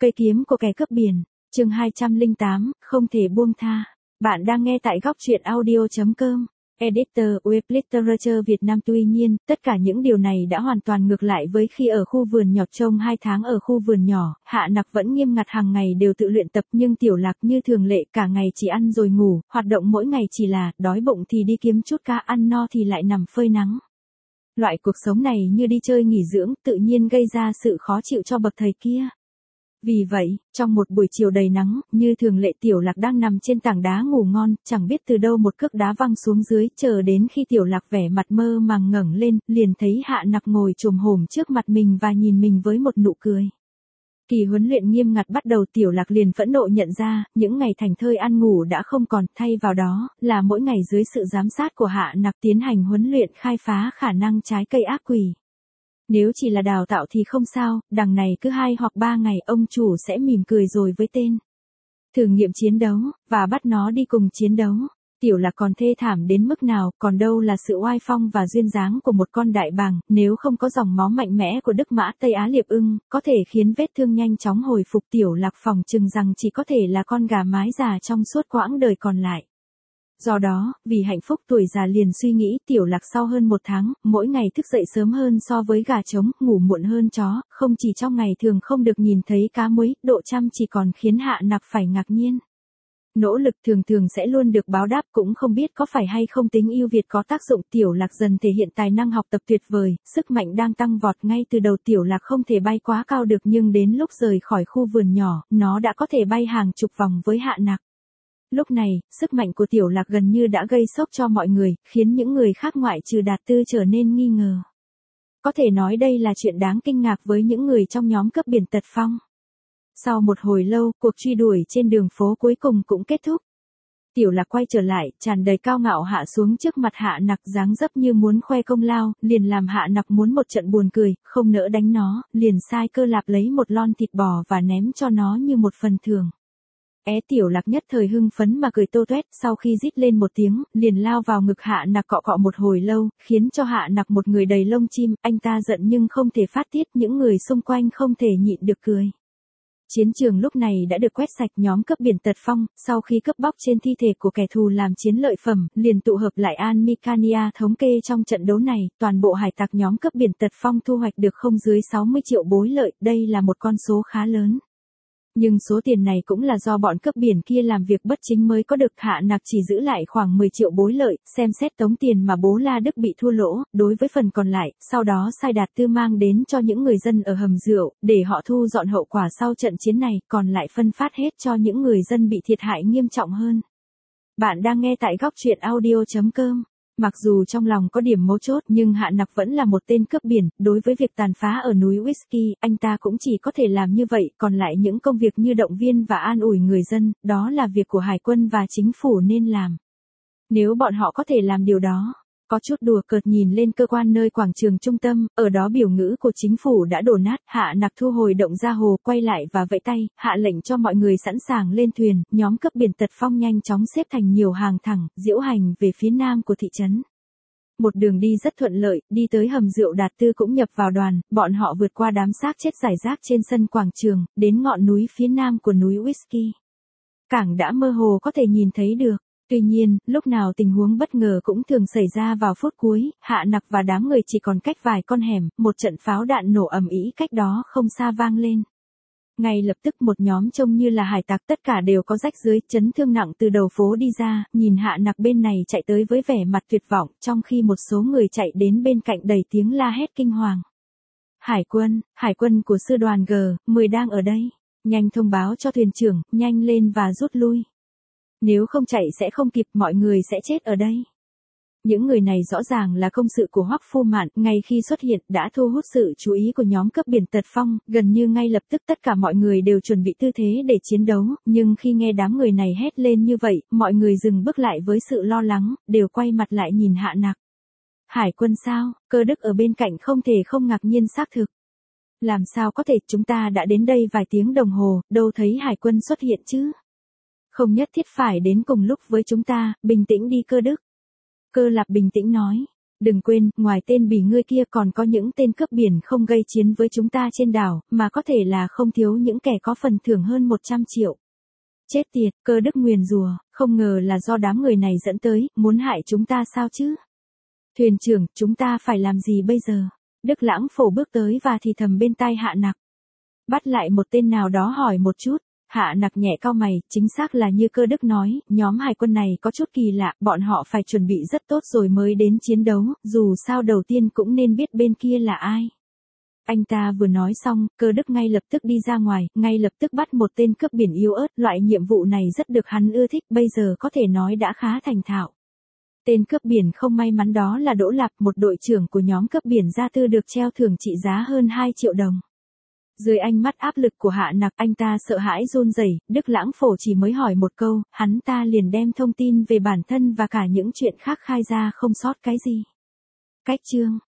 Cây kiếm của kẻ cướp biển, chương 208, không thể buông tha. Bạn đang nghe tại góc truyện audio.com. Editor Web Literature Việt Nam. Tuy nhiên, tất cả những điều này đã hoàn toàn ngược lại với khi ở khu vườn nhỏ. Trong 2 tháng ở khu vườn nhỏ, Hạ Nặc vẫn nghiêm ngặt hàng ngày đều tự luyện tập, nhưng Tiểu Lạc như thường lệ cả ngày chỉ ăn rồi ngủ, hoạt động mỗi ngày chỉ là đói bụng thì đi kiếm chút cá, ăn no thì lại nằm phơi nắng. Loại cuộc sống này như đi chơi nghỉ dưỡng, tự nhiên gây ra sự khó chịu cho bậc thầy kia. Vì vậy, trong một buổi chiều đầy nắng, như thường lệ Tiểu Lạc đang nằm trên tảng đá ngủ ngon, chẳng biết từ đâu một cước đá văng xuống dưới, chờ đến khi Tiểu Lạc vẻ mặt mơ màng ngẩng lên, liền thấy Hạ Nặc ngồi chồm hổm trước mặt mình và nhìn mình với một nụ cười. Kỳ huấn luyện nghiêm ngặt bắt đầu. Tiểu Lạc liền phẫn nộ nhận ra, những ngày thành thơi ăn ngủ đã không còn, thay vào đó, là mỗi ngày dưới sự giám sát của Hạ Nặc tiến hành huấn luyện khai phá khả năng trái cây ác quỷ. Nếu chỉ là đào tạo thì không sao, đằng này cứ 2 hoặc 3 ngày ông chủ sẽ mỉm cười rồi với tên. Thử nghiệm chiến đấu, và bắt nó đi cùng chiến đấu. Tiểu Lạc còn thê thảm đến mức nào, còn đâu là sự oai phong và duyên dáng của một con đại bàng, nếu không có dòng máu mạnh mẽ của Đức Mã Tây Á Liệp Ưng, có thể khiến vết thương nhanh chóng hồi phục. Tiểu Lạc phỏng chừng rằng chỉ có thể là con gà mái già trong suốt quãng đời còn lại. Do đó, vì hạnh phúc tuổi già liền suy nghĩ Tiểu Lạc sau hơn 1 tháng, mỗi ngày thức dậy sớm hơn so với gà trống, ngủ muộn hơn chó, không chỉ trong ngày thường không được nhìn thấy cá muối, độ chăm chỉ còn khiến Hạ Nặc phải ngạc nhiên. Nỗ lực thường thường sẽ luôn được báo đáp, cũng không biết có phải hay không tính ưu việt có tác dụng. Tiểu Lạc dần thể hiện tài năng học tập tuyệt vời, sức mạnh đang tăng vọt. Ngay từ đầu Tiểu Lạc không thể bay quá cao được, nhưng đến lúc rời khỏi khu vườn nhỏ, nó đã có thể bay hàng chục vòng với Hạ Nặc. Lúc này, sức mạnh của Tiểu Lạc gần như đã gây sốc cho mọi người, khiến những người khác ngoại trừ Đạt Tư trở nên nghi ngờ. Có thể nói đây là chuyện đáng kinh ngạc với những người trong nhóm cướp biển Tật Phong. Sau một hồi lâu, cuộc truy đuổi trên đường phố cuối cùng cũng kết thúc. Tiểu Lạc quay trở lại, tràn đầy cao ngạo hạ xuống trước mặt Hạ Nặc, dáng dấp như muốn khoe công lao, liền làm Hạ Nặc muốn một trận buồn cười, không nỡ đánh nó, liền sai Cơ Lạp lấy một lon thịt bò và ném cho nó như một phần thưởng. Tiểu Lạc nhất thời hưng phấn mà cười tô toét, sau khi rít lên một tiếng, liền lao vào ngực Hạ Nặc cọ cọ một hồi lâu, khiến cho Hạ Nặc một người đầy lông chim, anh ta giận nhưng không thể phát tiết, những người xung quanh không thể nhịn được cười. Chiến trường lúc này đã được quét sạch. Nhóm cướp biển Tật Phong, sau khi cướp bóc trên thi thể của kẻ thù làm chiến lợi phẩm, liền tụ hợp lại An Micania. Thống kê trong trận đấu này, toàn bộ hải tặc nhóm cướp biển Tật Phong thu hoạch được không dưới 60 triệu bối lợi, đây là một con số khá lớn. Nhưng số tiền này cũng là do bọn cướp biển kia làm việc bất chính mới có được. Hạ Nặc chỉ giữ lại khoảng 10 triệu bối lợi, xem xét tống tiền mà bố La Đức bị thua lỗ, đối với phần còn lại, sau đó sai Đạt Tư mang đến cho những người dân ở hầm rượu, để họ thu dọn hậu quả sau trận chiến này, còn lại phân phát hết cho những người dân bị thiệt hại nghiêm trọng hơn. Bạn đang nghe tại góc truyện audio.com. Mặc dù trong lòng có điểm mấu chốt, nhưng Hạ Nặc vẫn là một tên cướp biển, đối với việc tàn phá ở núi Whisky, anh ta cũng chỉ có thể làm như vậy, còn lại những công việc như động viên và an ủi người dân, đó là việc của hải quân và chính phủ nên làm. Nếu bọn họ có thể làm điều đó. Có chút đùa cợt nhìn lên cơ quan nơi quảng trường trung tâm, ở đó biểu ngữ của chính phủ đã đổ nát. Hạ Nặc thu hồi động ra hồ, quay lại và vẫy tay, hạ lệnh cho mọi người sẵn sàng lên thuyền. Nhóm cướp biển Tật Phong nhanh chóng xếp thành nhiều hàng thẳng, diễu hành về phía nam của thị trấn. Một đường đi rất thuận lợi, đi tới hầm rượu Đạt Tư cũng nhập vào đoàn, bọn họ vượt qua đám xác chết rải rác trên sân quảng trường, đến ngọn núi phía nam của núi Whisky. Cảng đã mơ hồ có thể nhìn thấy được. Tuy nhiên, lúc nào tình huống bất ngờ cũng thường xảy ra vào phút cuối. Hạ Nặc và đám người chỉ còn cách vài con hẻm, một trận pháo đạn nổ ầm ĩ cách đó không xa vang lên. Ngay lập tức một nhóm trông như là hải tặc tất cả đều có rách dưới, chấn thương nặng từ đầu phố đi ra, nhìn Hạ Nặc bên này chạy tới với vẻ mặt tuyệt vọng, trong khi một số người chạy đến bên cạnh đầy tiếng la hét kinh hoàng. Hải quân của sư đoàn G-10 đang ở đây. Nhanh thông báo cho thuyền trưởng, nhanh lên và rút lui. Nếu không chạy sẽ không kịp, mọi người sẽ chết ở đây. Những người này rõ ràng là công sự của Hoắc Phu Mạn, ngay khi xuất hiện đã thu hút sự chú ý của nhóm cướp biển Tật Phong, gần như ngay lập tức tất cả mọi người đều chuẩn bị tư thế để chiến đấu, nhưng khi nghe đám người này hét lên như vậy, mọi người dừng bước lại với sự lo lắng, đều quay mặt lại nhìn Hạ Nặc. Hải quân sao? Cơ Đức ở bên cạnh không thể không ngạc nhiên xác thực. Làm sao có thể, chúng ta đã đến đây vài tiếng đồng hồ, đâu thấy hải quân xuất hiện chứ? Không nhất thiết phải đến cùng lúc với chúng ta, bình tĩnh đi Cơ Đức. Cơ Lạp bình tĩnh nói. Đừng quên, ngoài tên bỉ ngươi kia còn có những tên cướp biển không gây chiến với chúng ta trên đảo, mà có thể là không thiếu những kẻ có phần thưởng hơn 100 triệu. Chết tiệt, Cơ Đức nguyền rủa, không ngờ là do đám người này dẫn tới, muốn hại chúng ta sao chứ? Thuyền trưởng, chúng ta phải làm gì bây giờ? Đức Lãng Phổ bước tới và thì thầm bên tai Hạ Nặc. Bắt lại một tên nào đó hỏi một chút. Hạ Nặc nhẹ cau mày, chính xác là như Cơ Đức nói, nhóm hải quân này có chút kỳ lạ, bọn họ phải chuẩn bị rất tốt rồi mới đến chiến đấu, dù sao đầu tiên cũng nên biết bên kia là ai. Anh ta vừa nói xong, Cơ Đức ngay lập tức đi ra ngoài, ngay lập tức bắt một tên cướp biển yếu ớt, loại nhiệm vụ này rất được hắn ưa thích, bây giờ có thể nói đã khá thành thạo. Tên cướp biển không may mắn đó là Đỗ Lạp, một đội trưởng của nhóm cướp biển Gia Tư được treo thưởng trị giá hơn 2 triệu đồng. Dưới ánh mắt áp lực của Hạ Nặc, anh ta sợ hãi run rẩy. Đức Lãng Phổ chỉ mới hỏi một câu, hắn ta liền đem thông tin về bản thân và cả những chuyện khác khai ra không sót cái gì. Cách chương